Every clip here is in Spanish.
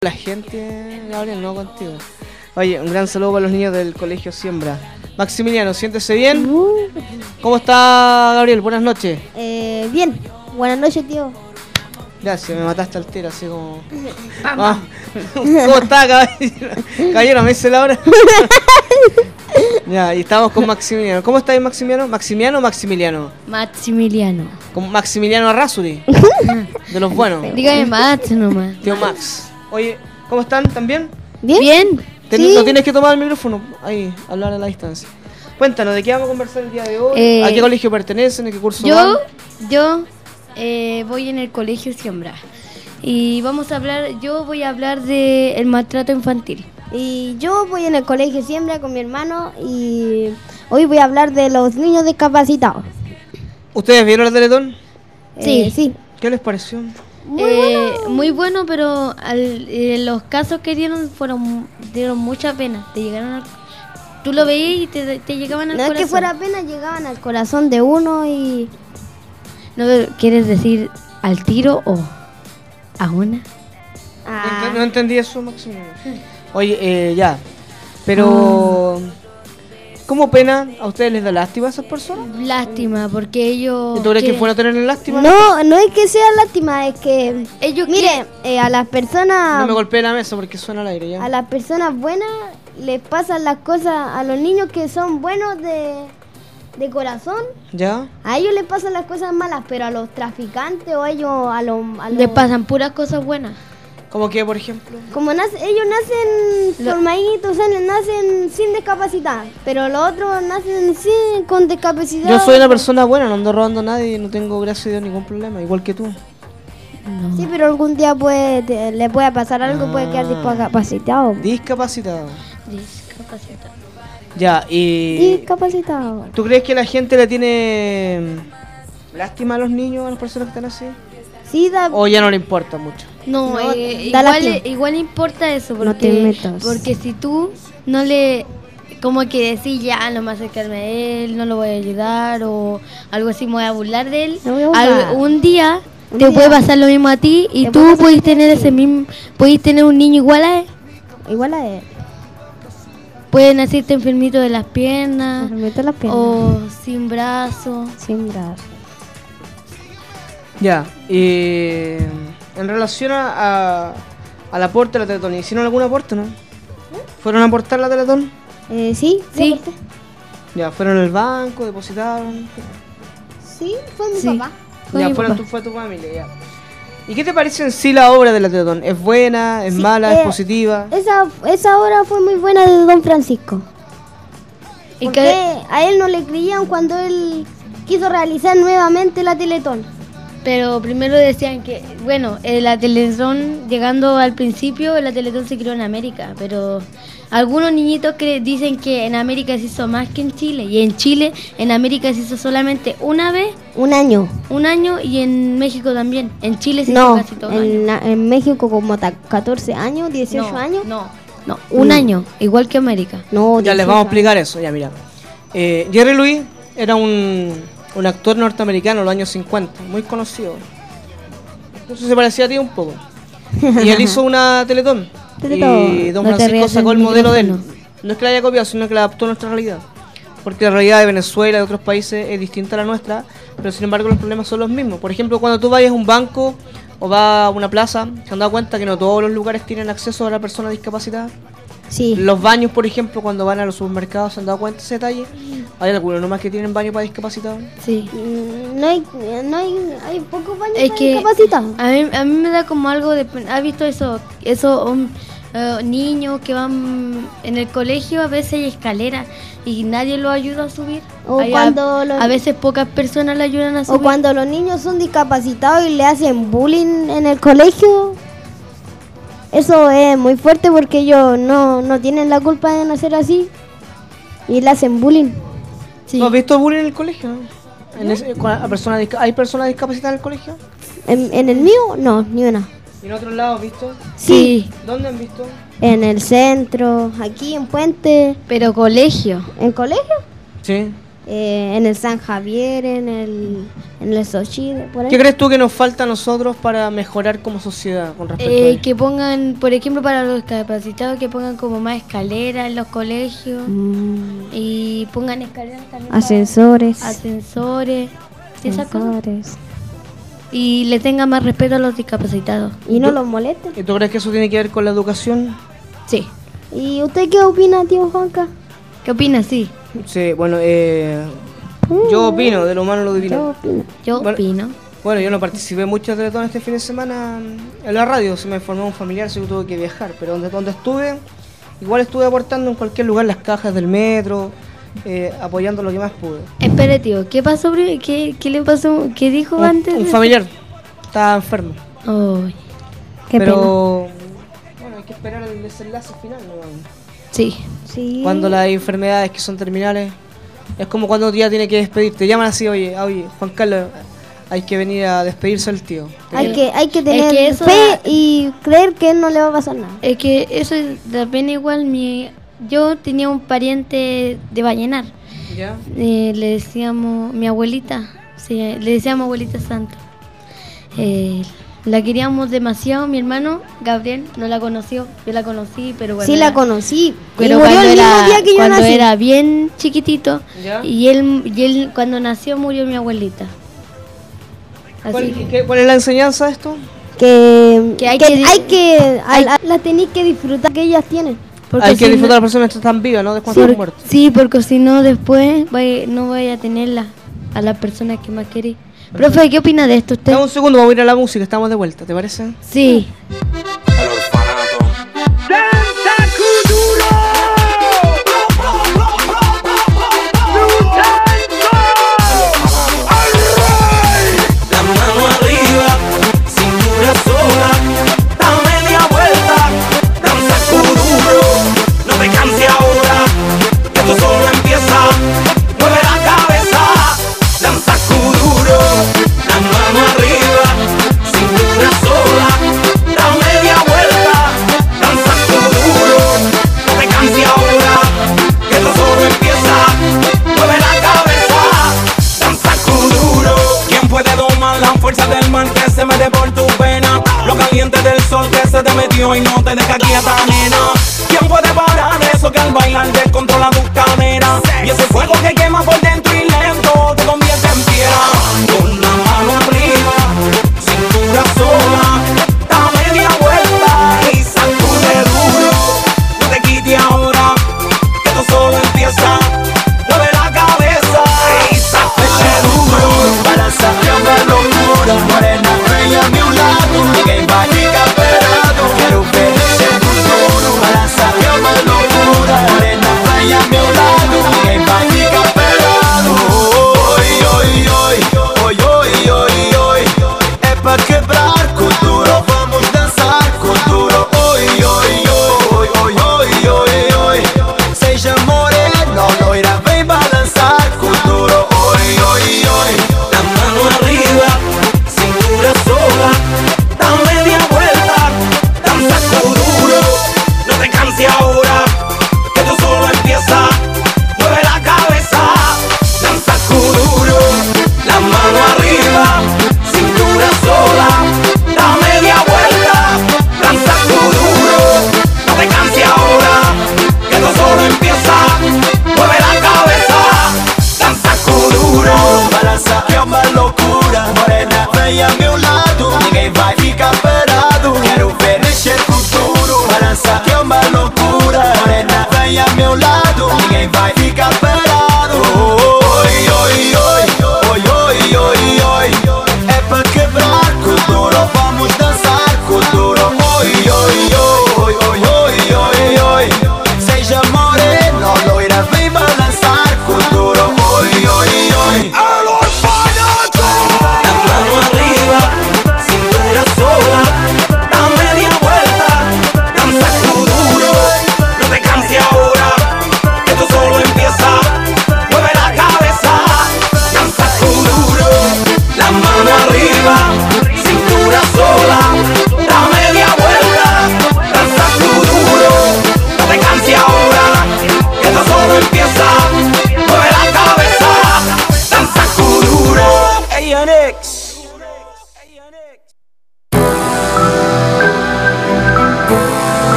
La gente, Gabriel, no contigo. Oye, un gran saludo para los niños del Colegio Siembra. Maximiliano, siéntese bien. ¿Cómo está, Gabriel? Buenas noches. Bien. Buenas noches, tío. Gracias, me mataste al tiro, así como... Ah, ¿cómo está, caballero? Caballero, ¿me dice la hora? Ya, y estamos con Maximiliano. ¿Cómo está ahí, Maximiliano? ¿Maximiano o Maximiliano? Maximiliano. Como Maximiliano Arrasuri. De los buenos. Dígame Max nomás. Tío Max. Oye, ¿cómo están? ¿Están bien? Bien. Sí. No tienes que tomar el micrófono. Ahí, hablar a la distancia. Cuéntanos, ¿de qué vamos a conversar el día de hoy? ¿A qué colegio pertenecen? ¿A qué curso van? Yo voy en el Colegio Siembra. Y yo voy a hablar de el maltrato infantil. Y yo voy en el Colegio Siembra con mi hermano y hoy voy a hablar de los niños discapacitados. ¿Ustedes vieron la Teletón? Sí. ¿Qué les pareció? Muy bueno, pero los casos que dieron dieron mucha pena. Tú lo veías y te llegaban al corazón. No es que fuera pena, llegaban al corazón de uno y... ¿No quieres decir al tiro o a una? No entendí eso, Maximiliano. Oye, ya. Pero... ¿Cómo pena? ¿A ustedes les da lástima a esas personas? Lástima, porque ellos... ¿Tú crees que fueron a tener lástima? No es que sea lástima, es que... Ellos Mire, a las personas... No me golpeé la mesa porque suena al aire ya. A las personas buenas les pasan las cosas, a los niños que son buenos de corazón, ¿Ya? a ellos les pasan las cosas malas, pero a los traficantes o a ellos, les pasan puras cosas buenas. ¿Cómo que, por ejemplo? Como ellos nacen formaditos, nacen sin discapacidad, pero los otros nacen con discapacidad. Yo soy una persona buena, no ando robando a nadie, no tengo, gracias a Dios, ningún problema, igual que tú. No. Sí, pero algún día le puede pasar algo, puede quedar discapacitado. Discapacitado. Discapacitado. Ya, y... Discapacitado. ¿Tú crees que la gente le tiene lástima a los niños, a las personas que están así? Sí, ¿O ya no le importa mucho? No, da lástima. igual importa eso, No te metas. porque si tú no le... Como que decís, ya, no me voy a acercarme a él, no lo voy a ayudar, o algo así, me voy a burlar de él. Me voy a burlar. Un día Un te día puede pasar lo mismo a ti y te tú puede pasar puedes lo tener mismo. puedes tener un niño igual a él. Igual a él. Puede nacerte enfermito de las piernas, Me meto las piernas. o sin brazo. Sin brazo. Ya, y... En relación al aporte de la Teletón, ¿hicieron algún aporte, no? ¿Fueron a aportar la Teletón? Sí. Ya, ¿fueron al banco, depositaron? Sí, fue mi Sí. papá. Fue Ya, mi papá. fue tu familia, ya. ¿Y qué te parece en sí la obra de la Teletón? ¿Es buena, es Sí, mala, es positiva? Esa obra fue muy buena de Don Francisco. ¿Y Porque a él no le creían cuando él quiso realizar nuevamente la Teletón. Pero primero decían que, bueno, la Teletón, llegando al principio, la Teletón se creó en América, pero algunos niñitos dicen que en América se hizo más que en Chile, y en Chile, en América se hizo solamente una vez, Un año. un año, y en México también. En Chile se hizo No, casi todo un año. en México como 14 años, 18 años. No, un No. año, igual que América. No, Ya les 18 vamos a explicar eso, ya mira. Jerry Louis era un actor norteamericano de los años 50, muy conocido. Entonces se parecía a ti un poco. Y él hizo una Teletón. Y Don No te Francisco rías sacó el del modelo de él. micrófono. No es que la haya copiado, sino que la adaptó a nuestra realidad. Porque la realidad de Venezuela y de otros países es distinta a la nuestra, pero sin embargo los problemas son los mismos. Por ejemplo, cuando tú vayas a un banco o vas a una plaza, ¿se han dado cuenta que no todos los lugares tienen acceso a la persona discapacitada? Sí. Los baños, por ejemplo, cuando van a los supermercados, ¿se han dado cuenta de ese detalle? Hay algunos nomás que tienen baño para discapacitados. Sí. Hay pocos baños Es para que discapacitados. a mí me da como algo de... ¿Has visto eso? Niños que van en el colegio, a veces hay escaleras y nadie los ayuda a subir. O cuando a veces pocas personas le ayudan a subir. O cuando los niños son discapacitados y le hacen bullying en el colegio. Eso es muy fuerte porque ellos no tienen la culpa de nacer así. Y le hacen bullying. Sí. ¿No has visto bullying en el colegio? ¿Hay personas discapacitadas en el colegio? En el mío, no, ni una. ¿Y en otros lados has visto? Sí, ¿Dónde han visto? En el centro, aquí en Puente, pero colegio. en colegio. Sí. En el San Javier, en en el Sochi, por ahí. ¿Qué crees tú que nos falta a nosotros para mejorar como sociedad con respecto a ello? Que pongan, por ejemplo, para los discapacitados, que pongan como más escaleras en los colegios. Y pongan escaleras también. Ascensores. Ascensores. ¿Sí, esas cosas? Ascensores. Y le tengan más respeto a los discapacitados. Y no los molesten. ¿Y tú crees que eso tiene que ver con la educación? Sí. ¿Y usted qué opina, tío Juanca? ¿Qué opinas? Sí. Sí, bueno, yo opino de lo humano lo divino. Yo opino. Yo Bueno, opino. Bueno, yo no participé mucho de Teletón este fin de semana en la radio, se me formó un familiar, así que tuve que viajar, pero donde estuve, igual estuve aportando en cualquier lugar las cajas del metro, apoyando lo que más pude. Espere, tío, ¿qué pasó? ¿Qué le pasó? ¿Qué dijo antes? Un familiar, estaba enfermo, Ay, Qué pero bueno, hay que esperar el desenlace final, ¿no? sí. pena. Sí. Cuando las enfermedades que son terminales, es como cuando ya tiene que despedirte, te llaman así, oye, Juan Carlos, hay que venir a despedirse del tío. Hay que tener Es que eso fe da- y creer que no le va a pasar nada. Es que eso da pena igual. Yo tenía un pariente de Vallenar. ¿Ya? Le decíamos mi abuelita. Sí, le decíamos abuelita santa. La queríamos demasiado. Mi hermano Gabriel no la conoció. Yo la conocí, pero bueno. Sí, la conocí. Pero y murió cuando el mismo era, día que yo cuando nací. era bien chiquitito. ¿Ya? Y él cuando nació murió mi abuelita. Así que ¿Cuál es la enseñanza de esto? Que hay la tenéis que disfrutar que ellas tienen. porque Hay que si disfrutar a no- las personas que están vivas, ¿no? Después Sí, están muertos. sí, porque si no después no vaya a tenerla a las personas que más queréis. Profe, ¿qué opina de esto usted? Dame un segundo, vamos a ir a la música, estamos de vuelta, ¿te parece? Sí. El orfanato. La mano arriba, cintura sola, da media vuelta, danza kuduro, no te canses ahora, que esto solo empieza, mueve la cabeza, danza kuduro, la mano arriba, cintura sola, da media vuelta, danza kuduro, no te canses ahora, que esto solo empieza, mueve la cabeza, danza kuduro. ¿Quién puede domar la fuerza del mar que se mete por tu pena? Lo caliente del sol que se te metió y no te deja quieta, nena. ¿Quién puede parar eso que al bailar descontrola tus caderas? Y ese fuego que quema por dentro y lento te convierte en piedra. Con la mano arriba, cintura sola, da media vuelta y sacude duro. No te quites ahora, que esto solo empieza. Mueve la cabeza y sacude duro. Para sacarme locura, morena bella a mi lado, que mágica esperado. Quiero ver ese futuro. Para sacarme locura, morena bella a mi lado, que mágica esperado. Hoy, hoy, hoy, hoy,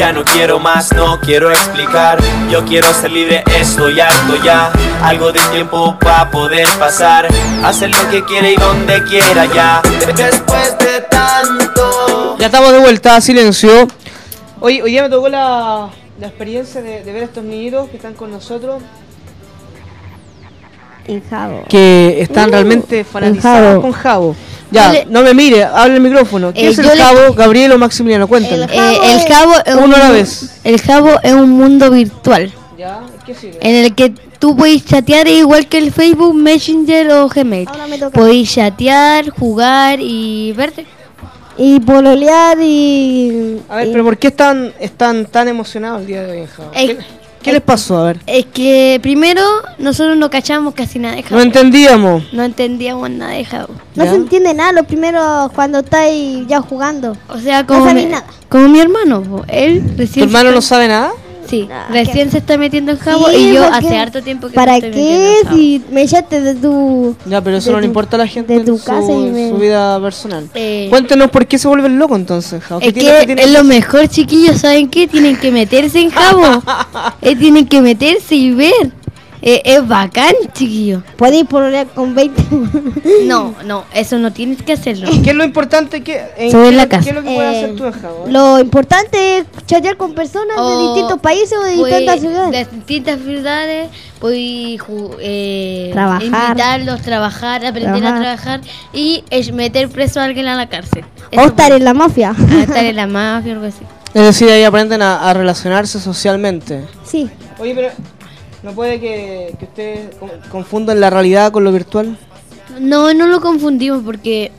Ya no quiero más, no quiero explicar. Yo quiero ser libre, estoy harto ya. Algo de tiempo para poder pasar, hacer lo que quiera y donde quiera ya. Después de tanto. Ya estamos de vuelta, silencio. Hoy día me tocó la experiencia de ver a estos niñitos que están con nosotros, En Jabo. que están realmente fanatizados Jabo. con Jabo. Ya, Yo le- no me mire, habla el micrófono. ¿Qué es el yo le- Jabo, Gabriel o Maximiliano? Cuéntame. El Jabo es Uno a la vez. El Jabo es un mundo virtual ¿Ya? ¿Qué sirve? en el que tú puedes chatear igual que el Facebook, Messenger o Gmail. Ahora me toca. Podéis chatear, jugar y verte. Y pololear y... A ver, y- pero ¿por qué están tan emocionados el día de hoy en Jabo? ¿Qué les pasó? A ver. Es que primero nosotros no cachamos casi nada de Jabo. No entendíamos. No entendíamos nada de Jabo. No ¿Ya? se entiende nada los primeros cuando estáis ya jugando. O sea, No sabéis nada. como mi hermano, po. Él ¿Tu recién hermano se no está- sabe nada? Sí, Ah, recién ¿qué? se está metiendo en Jabo Sí, y yo porque- hace harto tiempo que ¿Para me estoy metiendo qué? en Jabo. Si me echaste de tu... Ya, pero eso de no le tu- importa a la gente de tu en su, casa y me- su vida personal. Eh, Cuéntenos por qué se vuelven locos entonces, Jabo. Es tiene- que tiene es lo mejor, chiquillos, ¿saben qué? Tienen que meterse en Jabo. Tienen que meterse y ver. Es bacán, chiquillos. Podéis pololear con 20. No, eso no tienes que hacerlo. ¿Qué es lo importante Sobre la ¿Qué casa. es lo que puedes Eh, hacer tú en Jabo? Lo importante es chatear con personas de O distintos países o de Puede- distintas ciudades. De distintas ciudades, puedes Trabajar. invitarlos, trabajar, aprender a trabajar y meter preso a alguien a la cárcel. O estar en la mafia. estar en la mafia o algo así. Es decir, ahí aprenden a relacionarse socialmente. Sí. Oye, pero ¿no puede que ustedes confundan la realidad con lo virtual? No lo confundimos porque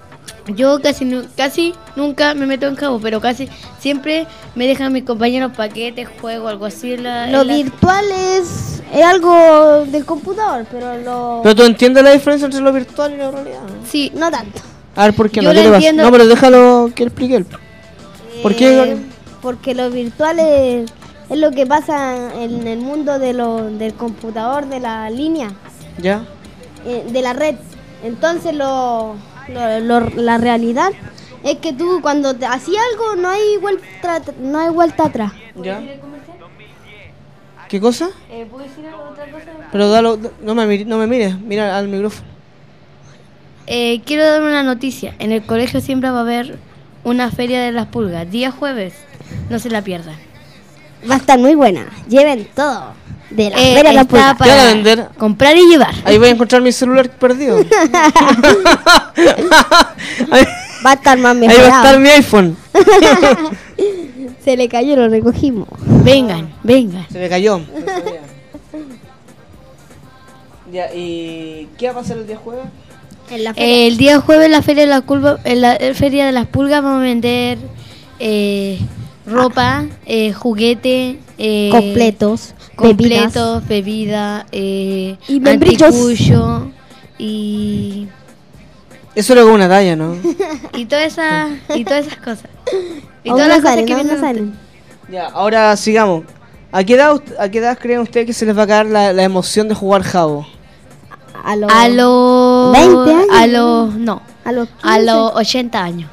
yo casi nunca me meto en Jabo, pero casi siempre me dejan mis compañeros paquetes, juego, algo así. Lo virtual es algo del computador, pero lo... Pero tú entiendes la diferencia entre lo virtual y la realidad, ¿no? Sí, No tanto. A ver, ¿por qué Yo no? ¿Qué lo le pasa? entiendo. No, pero déjalo que explique él. ¿Por qué, Gabriel? Porque lo virtual es lo que pasa en el mundo del computador, de la línea, ¿Ya? de la red. Entonces la realidad es que tú cuando te hacías algo no hay vuelta atrás. ¿Ya? ¿Qué cosa? ¿puedo decir otra cosa? Pero no me mires, mira al micrófono. Quiero dar una noticia. En el colegio siempre va a haber una feria de las pulgas, día jueves. No se la pierdan. Va a estar muy buena. Lleven todo. De la feria a la Está puerta. ¿Qué van a para vender? comprar y llevar. Ahí voy a encontrar mi celular perdido. ahí, Va a estar más ahí va a estar mejorado. mi iPhone. Se le cayó, lo recogimos. Vengan. Se me cayó. Ya, ¿y qué va a pasar el día jueves? En la feria. El día jueves en la feria de las pulgas vamos a vender ropa, juguete, Completos. completos, bebida, Y membrillos. anticucho y Eso era como una talla, ¿no? todas esas cosas. Y Aún todas no las cosas salen, que aún no vienen salen. Ya, ahora sigamos. ¿A qué edad creen ustedes que se les va a caer la emoción de jugar Jabo? A los a los 20 años. a los no, a los a 15. los 80 años.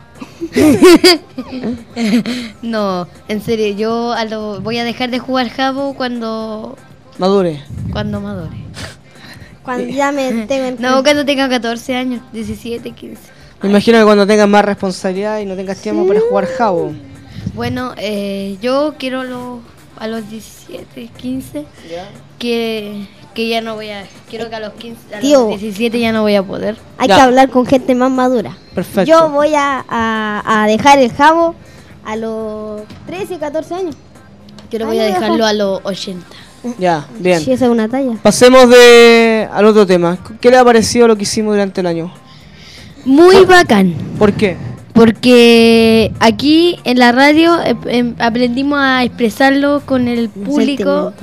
No, en serio, voy a dejar de jugar Jabo cuando Madure. madure. Cuando ya me tengo No, cuando tenga 14 años, 17, 15. Me imagino que cuando tengas más responsabilidad y no tengas tiempo para jugar Jabo. Bueno, yo quiero a los 17, 15 que ya no voy a, quiero que a los 15, a Tío. los 17 ya no voy a poder. Hay Ya. que hablar con gente más madura. Perfecto. Yo voy a dejar el Jabo a los 13, 14 años. Yo lo Ay, voy a voy a dejarlo dejar. a los 80. Ya, bien. Si esa es una talla. Pasemos al otro tema. ¿Qué le ha parecido lo que hicimos durante el año? Muy bacán. ¿Por qué? Porque aquí en la radio aprendimos a expresarlo con el público,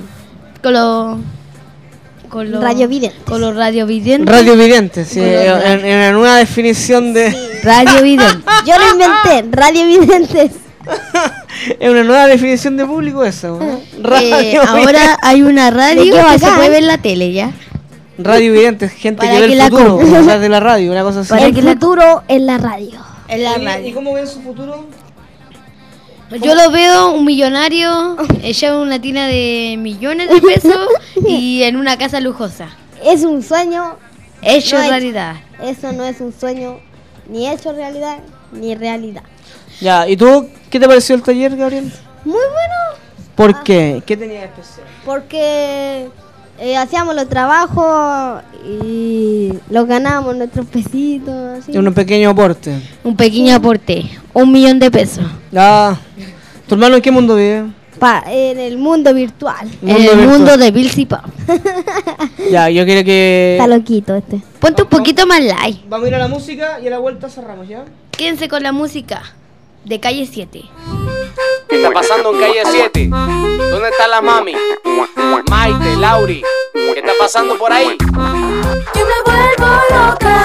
con los Radiovidentes. con los radiovidentes. Radio Vidente, sí, en una nueva definición de... Radiovidentes. Yo lo inventé, radiovidentes. Es una nueva definición de público esa, ¿no? Radio Ahora hay una radio Qué que se bacán. puede ver en la tele, ¿ya? Radio Vidente, gente Para que ve que el la futuro, compre. a través de la radio, una cosa así. Para El que la- futuro en la radio. En la Oye, ¿y radio. cómo ven su futuro? Yo lo veo un millonario, lleva una tina de millones de pesos y en una casa lujosa. Es un sueño. Hecho No es- realidad. Eso no es un sueño, ni hecho realidad, ni realidad. Ya, ¿y tú qué te pareció el taller, Gabriel? Muy bueno, ¿Por qué? ¿Qué tenía de especial? porque hacíamos los trabajos y los ganábamos nuestros pesitos. Así. Un pequeño aporte. Un pequeño aporte, 1 millón de pesos. Ah, ¿tu hermano en qué mundo vive? En el mundo virtual. En el mundo de Bill y Pau. Ya, yo quiero que... Está loquito este. Ponte un poquito más light. Vamos a ir a la música y a la vuelta cerramos, ¿ya? Quédense con la música de Calle 7. ¿Qué está pasando en Calle 7? ¿Dónde está la mami? Maite, Lauri, ¿qué está pasando por ahí? Yo me vuelvo loca.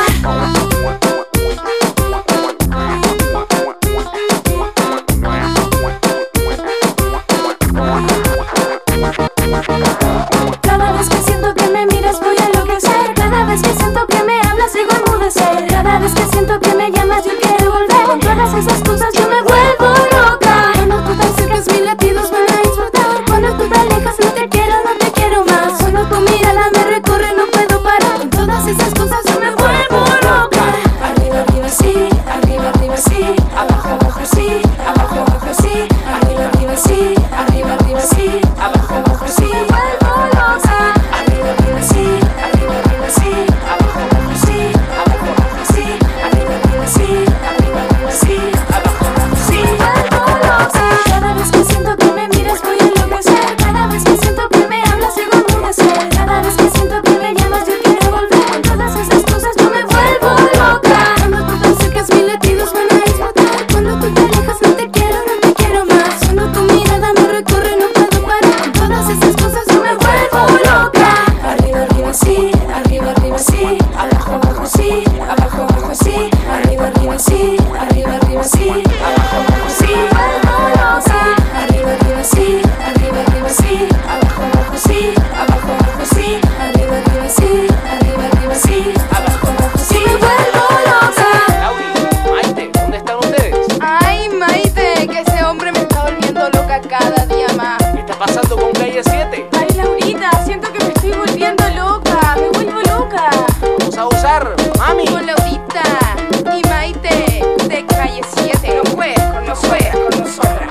Cada vez que siento que me miras voy a enloquecer. Cada vez que siento que me hablas digo enmudecer. Cada vez que siento que me llamas yo quiero volver. Con todas esas cosas yo me vuelvo loca. Cuando tú te acercas mis latidos van a explotar. Cuando tú te alejas no te quiero más. Cuando tu mirada me recorre no puedo parar. Con todas esas cosas yo me vuelvo loca. Arriba, arriba sí, arriba, arriba sí. Abajo, abajo sí, abajo, abajo sí. Arriba, arriba sí, arriba, arriba sí. Abajo, abajo sí. Me vuelvo loca. Arriba, arriba sí, arriba, arriba sí. Abajo, abajo sí, abajo, abajo sí. Arriba, arriba sí, arriba, arriba sí. Abajo, abajo sí. Me vuelvo loca. Cada vez que siento que me miras voy a enloquecer. Cada vez que siento que me hablas digo enmudecer. Cada vez que siento que me llamas yo quiero volver. Con todas esas cosas yo me vuelvo loca. Cuando tú te acercas mis latidos van a explotar. Cuando tú te alejas no te quiero más. Cuando tu mirada me recorre no puedo parar. Con todas esas cosas yo me vuelvo loca. Arriba, arriba sí, arriba, arriba sí. Abajo, abajo sí, abajo, abajo sí. Arriba, arriba sí, arriba, arriba sí. Abajo, abajo sí. Me vuelvo loca. Arriba, arriba sí, arriba, arriba sí. Abajo, abajo sí, abajo, abajo sí. Arriba, arriba sí, arriba, arriba sí. Abajo, abajo sí. Me vuelvo loca. Lauri, Maite, ¿dónde están ustedes? Ay, Maite, que ese hombre me está volviendo loca cada día más. ¿Qué está pasando con Calle 7? Ay, Laurita, siento que me estoy volviendo loca. Me vuelvo loca. Vamos a usar, mami. Con Laurita y Maite de Calle 7. No juegues con nosotras.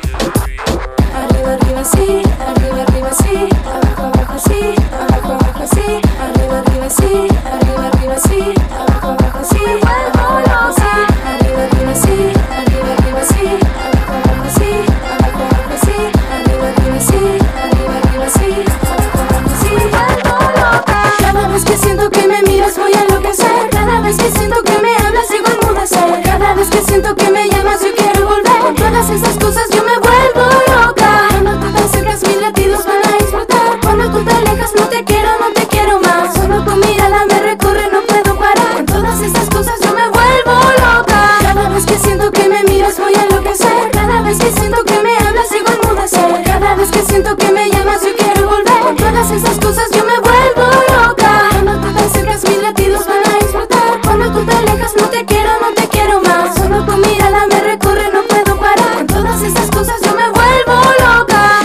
Arriba, arriba sí, arriba, arriba sí. Abajo, abajo sí, abajo, abajo sí. Arriba, arriba sí, arriba, arriba sí. Abajo, abajo sí. Me vuelvo loca. Arriba, arriba sí, arriba, arriba sí. Abajo, abajo sí, abajo, abajo sí. Arriba, arriba sí, arriba, arriba sí. Abajo, abajo sí. Me vuelvo loca. Cada vez que siento que me miras voy a enloquecer. Cada vez que siento que me hablas digo enmudecer. Cada vez que siento que me llamas yo quiero volver. Con todas esas cosas yo me vuelvo loca. Cuando tú te acercas mis latidos van a explotar. Cuando tú te alejas no te quiero más. Cuando tu mirada me recorre no puedo parar. Con todas esas cosas yo me vuelvo loca. Cada vez que siento que me miras voy a enloquecer. Cada vez que siento que me hablas digo enmudecer. Cada vez que siento que me llamas yo quiero volver. Con todas esas cosas yo me vuelvo loca. Cuando tú te acercas mis latidos van a explotar. Cuando tú te alejas no te quiero más. Cuando tu mirada me recorre no puedo parar. Con todas esas cosas yo me vuelvo loca.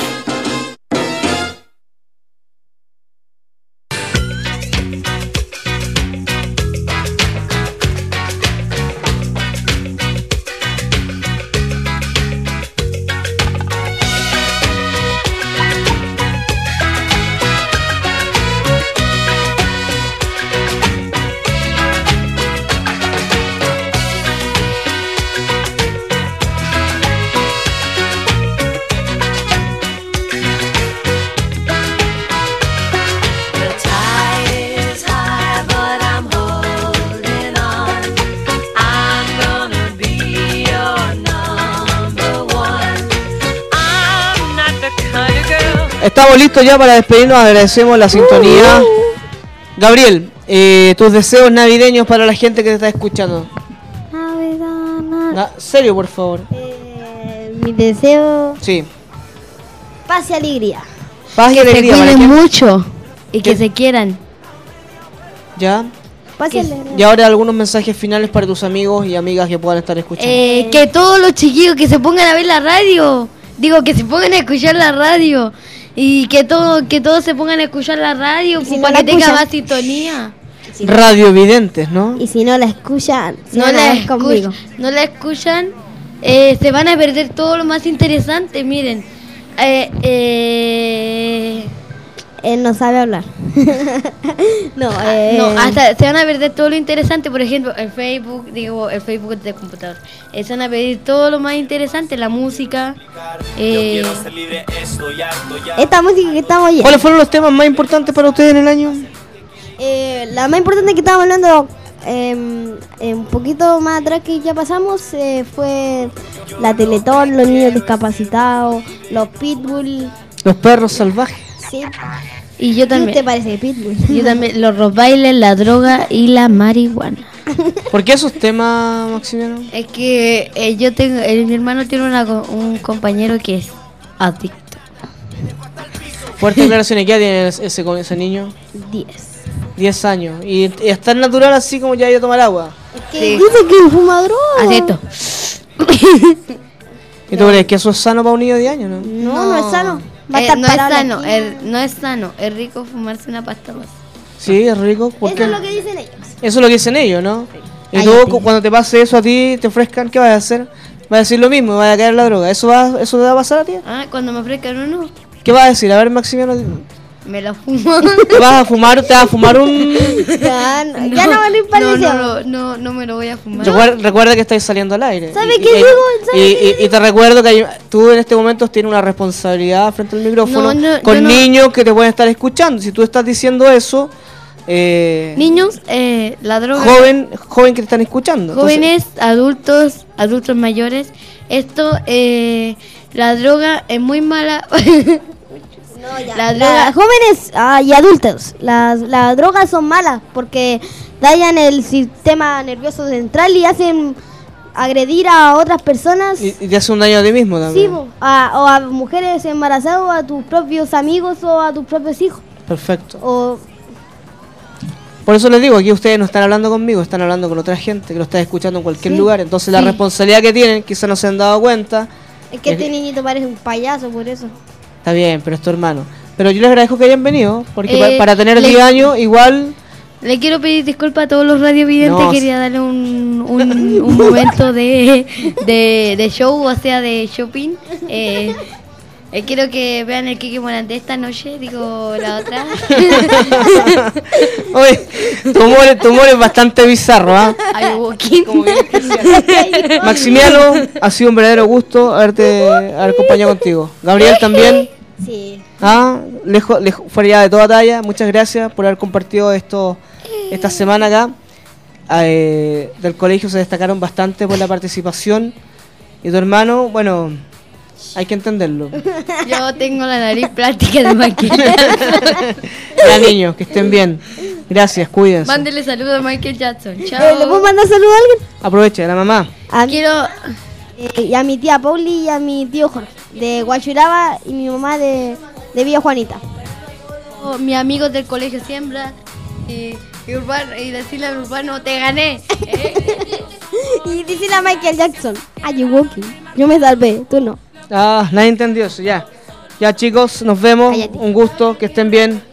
The tide is high, but I'm holding on. I'm gonna be your number one. I'm not the kind of girl. Estamos listos ya para despedirnos, agradecemos la sintonía. Gabriel, tus deseos navideños para la gente que te está escuchando. Serio, por favor. Mi deseo, Sí. paz y alegría. Paz y Se alegría. ¿para cuiden quién? mucho y que ¿Qué? se quieran. Ya. Paz y alegría. Y ahora algunos mensajes finales para tus amigos y amigas que puedan estar escuchando. Que todos los chiquillos que se pongan a ver la radio, Digo, que se pongan a escuchar la radio. Y que todos se pongan a escuchar la radio, Y si no para la que tenga escuchan. más sintonía. Radiovidentes, ¿no? Y si no la escuchan, se No van a la, ver conmigo. no la escuchan, se van a perder todo lo más interesante. Miren, Él no sabe hablar. No, hasta se van a perder todo lo interesante. Por ejemplo, el Facebook del computador. Se van a perder todo lo más interesante, la música. Esta música que estamos oyendo. ¿Cuáles fueron los temas más importantes para ustedes en el año? La más importante que estábamos hablando un poquito más atrás que ya pasamos fue la Teletón, los niños discapacitados, los Pitbull. Los perros salvajes. Sí. Y yo ¿Qué te también. parece de Pitbull? Yo también, los rockbailes, la droga y la marihuana. ¿Por qué esos temas, Maximiliano? Es que mi hermano tiene un compañero que es adicto. Fuerte declaraciones. ¿Qué tiene ese niño? 10. 10 años. Y es tan natural así como ya ir a tomar agua. Que Sí. dice que fuma droga. Adicto. ¿Y tú crees que eso es sano para un niño de 10 años, no? No es sano. Va a estar no es parado sano, aquí. no es sano. Es rico fumarse una pasta más. Sí, es rico. ¿Por Eso qué? es lo que dicen ellos. Eso es lo que dicen ellos, ¿no? Y tú, Cállate. cuando te pase eso a ti, te ofrezcan, ¿qué vas a hacer? Vas a decir lo mismo, vas a caer en la droga. ¿Eso te va a pasar a ti? Ah, cuando me ofrezcan uno, ¿Qué vas a decir? A ver, Maximiliano, me lo fumo. ¿te vas a fumar? ¿Te vas a fumar un...? Ya no van a ir para el deseo. no me lo voy a fumar. Recuerda que estáis saliendo al aire. ¿Sabe Y- qué y- digo? ¿Sabe y te recuerdo que tú en este momento tienes una responsabilidad frente al micrófono No, con yo no. niños que te pueden estar escuchando. Si tú estás diciendo eso, Niños, la droga. joven que te están escuchando. Entonces, Jóvenes, adultos mayores. Esto, la droga es muy mala. No, ya. La droga- Jóvenes y adultos, las drogas son malas porque dañan el sistema nervioso central y hacen agredir a otras personas. y te hace un daño a ti mismo Sí, también. o a mujeres embarazadas, o a tus propios amigos o a tus propios hijos. Perfecto. O Por eso les digo, aquí ustedes no están hablando conmigo, están hablando con otra gente que lo está escuchando en cualquier Sí. lugar. Entonces la Sí. responsabilidad que tienen, quizás no se han dado cuenta. es que este niñito parece un payaso por eso. Está bien, pero es tu hermano. Pero yo les agradezco que hayan venido, porque para tener le- 10 años, igual... Le quiero pedir disculpas a todos los radiovidentes. No, Quería darle un momento de show, o sea, de shopping. Quiero que vean el Kiki Morán de esta noche, digo la otra. Oye, tu humor es bastante bizarro, ¿ah? Ay, Joaquín. Maximiano, ha sido un verdadero gusto haber acompañado contigo. Gabriel también, Sí. lejos, fuera ya de toda talla. Muchas gracias por haber compartido esta semana acá. Del colegio se destacaron bastante por la participación. Y tu hermano, bueno, hay que entenderlo. Yo tengo la nariz plástica de maquillaje. Ya, niños, que estén bien. Gracias, cuídense. Mándele saludos a Michael Jackson. ¿Le puedo Chao. mandar saludos a alguien? Aproveche, a la mamá. A mí, Quiero. y a mi tía Pauli y a mi tío Jorge, de Guachuraba, y mi mamá de Villa Juanita. Mis amigos del colegio Siembra y decirle a Urbano, te gané. Y dice a Michael Jackson, are you walking? Yo me salvé, tú no. Nadie entendió eso, ya. Ya, chicos, nos vemos. Cállate. Un gusto, que estén bien.